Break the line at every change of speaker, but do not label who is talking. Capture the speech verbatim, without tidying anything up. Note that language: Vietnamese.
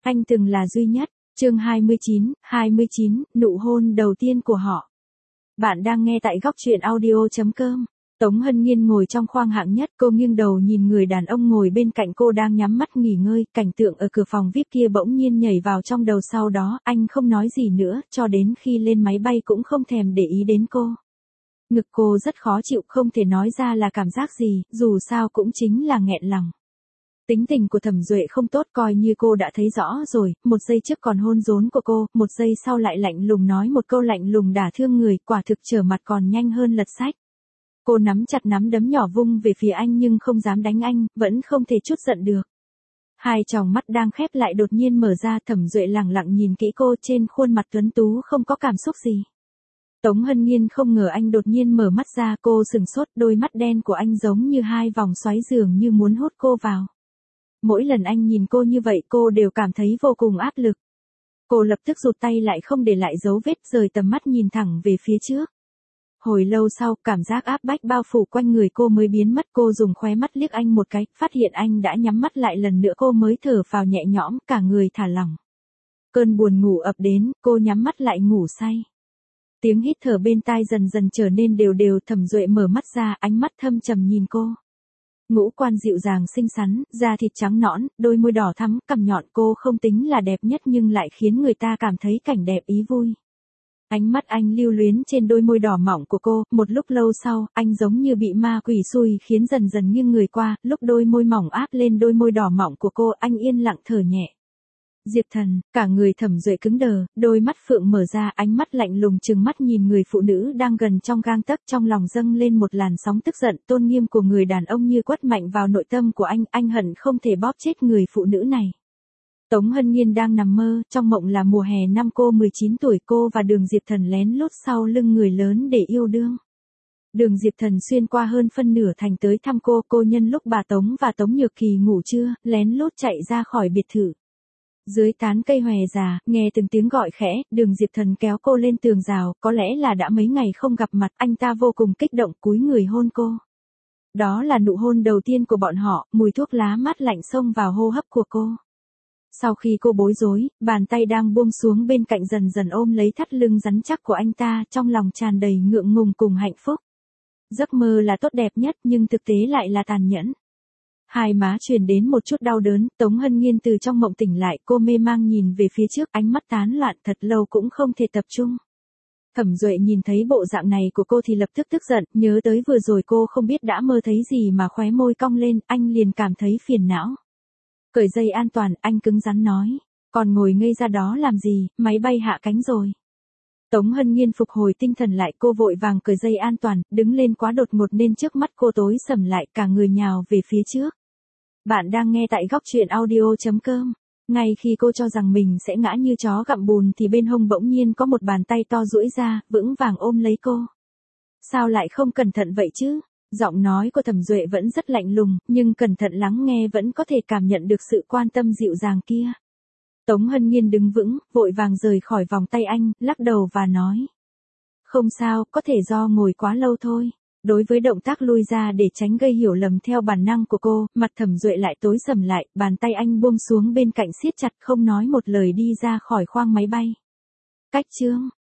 Anh từng là duy nhất. Chương hai mươi chín, hai mươi chín, nụ hôn đầu tiên của họ. Bạn đang nghe tại góc truyện audio chấm com. Tống Hân Nhiên ngồi trong khoang hạng nhất, cô nghiêng đầu nhìn người đàn ông ngồi bên cạnh cô đang nhắm mắt nghỉ ngơi, cảnh tượng ở cửa phòng vi ai pi kia bỗng nhiên nhảy vào trong đầu, sau đó, anh không nói gì nữa, cho đến khi lên máy bay cũng không thèm để ý đến cô. Ngực cô rất khó chịu, không thể nói ra là cảm giác gì, dù sao cũng chính là nghẹn lòng. Tính tình của Thẩm Duệ không tốt, coi như cô đã thấy rõ rồi, một giây trước còn hôn rốn của cô, một giây sau lại lạnh lùng nói một câu lạnh lùng đả thương người, quả thực trở mặt còn nhanh hơn lật sách. Cô nắm chặt nắm đấm nhỏ vung về phía anh nhưng không dám đánh anh, vẫn không thể trút giận được. Hai tròng mắt đang khép lại đột nhiên mở ra, Thẩm Duệ lẳng lặng nhìn kỹ cô, trên khuôn mặt tuấn tú không có cảm xúc gì. Tống Hân Nhiên không ngờ anh đột nhiên mở mắt ra, cô sừng sốt, đôi mắt đen của anh giống như hai vòng xoáy dường như muốn hút cô vào. Mỗi lần anh nhìn cô như vậy cô đều cảm thấy vô cùng áp lực. Cô lập tức rụt tay lại không để lại dấu vết, rời tầm mắt nhìn thẳng về phía trước. Hồi lâu sau, cảm giác áp bách bao phủ quanh người cô mới biến mất, cô dùng khóe mắt liếc anh một cái, phát hiện anh đã nhắm mắt lại lần nữa, cô mới thở phào nhẹ nhõm, cả người thả lỏng. Cơn buồn ngủ ập đến, cô nhắm mắt lại ngủ say. Tiếng hít thở bên tai dần dần trở nên đều đều, Thẩm Duệ mở mắt ra, ánh mắt thâm trầm nhìn cô. Ngũ quan dịu dàng xinh xắn, da thịt trắng nõn, đôi môi đỏ thắm, cằm nhọn, cô không tính là đẹp nhất nhưng lại khiến người ta cảm thấy cảnh đẹp ý vui. Ánh mắt anh lưu luyến trên đôi môi đỏ mỏng của cô, một lúc lâu sau, anh giống như bị ma quỷ xui khiến dần dần nghiêng người qua, lúc đôi môi mỏng áp lên đôi môi đỏ mỏng của cô, anh yên lặng thở nhẹ. Diệp Thần, cả người Thẩm Duệ cứng đờ, đôi mắt phượng mở ra, ánh mắt lạnh lùng trừng mắt nhìn người phụ nữ đang gần trong gang tấc, trong lòng dâng lên một làn sóng tức giận, tôn nghiêm của người đàn ông như quất mạnh vào nội tâm của anh, anh hận không thể bóp chết người phụ nữ này. Tống Hân Nhiên đang nằm mơ, trong mộng là mùa hè năm cô mười chín tuổi, cô và Đường Diệp Thần lén lút sau lưng người lớn để yêu đương. Đường Diệp Thần xuyên qua hơn phân nửa thành tới thăm cô, cô nhân lúc bà Tống và Tống Nhược Kỳ ngủ trưa, lén lút chạy ra khỏi biệt thự. Dưới tán cây hòe già, nghe từng tiếng gọi khẽ, Đường Diệp Thần kéo cô lên tường rào, có lẽ là đã mấy ngày không gặp mặt, anh ta vô cùng kích động cúi người hôn cô. Đó là nụ hôn đầu tiên của bọn họ, mùi thuốc lá mát lạnh xông vào hô hấp của cô. Sau khi cô bối rối, bàn tay đang buông xuống bên cạnh dần dần ôm lấy thắt lưng rắn chắc của anh ta, trong lòng tràn đầy ngượng ngùng cùng hạnh phúc. Giấc mơ là tốt đẹp nhất nhưng thực tế lại là tàn nhẫn. Hai má truyền đến một chút đau đớn, Tống Hân Nhiên từ trong mộng tỉnh lại, cô mê mang nhìn về phía trước, ánh mắt tán loạn, thật lâu cũng không thể tập trung. Thẩm Duệ nhìn thấy bộ dạng này của cô thì lập tức tức giận, nhớ tới vừa rồi cô không biết đã mơ thấy gì mà khóe môi cong lên, anh liền cảm thấy phiền não. Cởi dây an toàn, anh cứng rắn nói, còn ngồi ngây ra đó làm gì, máy bay hạ cánh rồi. Tống Hân Nhiên phục hồi tinh thần lại, cô vội vàng cởi dây an toàn, đứng lên quá đột ngột nên trước mắt cô tối sầm lại, cả người nhào về phía trước. Bạn đang nghe tại góc truyện audio chấm com. Ngay khi cô cho rằng mình sẽ ngã như chó gặm bùn thì bên hông bỗng nhiên có một bàn tay to duỗi ra, vững vàng ôm lấy cô. Sao lại không cẩn thận vậy chứ? Giọng nói của Thẩm Duệ vẫn rất lạnh lùng, nhưng cẩn thận lắng nghe vẫn có thể cảm nhận được sự quan tâm dịu dàng kia. Tống Hân Nhiên đứng vững, vội vàng rời khỏi vòng tay anh, lắc đầu và nói. Không sao, có thể do ngồi quá lâu thôi. Đối với động tác lui ra để tránh gây hiểu lầm theo bản năng của cô, mặt Thẩm Duệ lại tối sầm lại, bàn tay anh buông xuống bên cạnh siết chặt, không nói một lời đi ra khỏi khoang máy bay. Cách chương.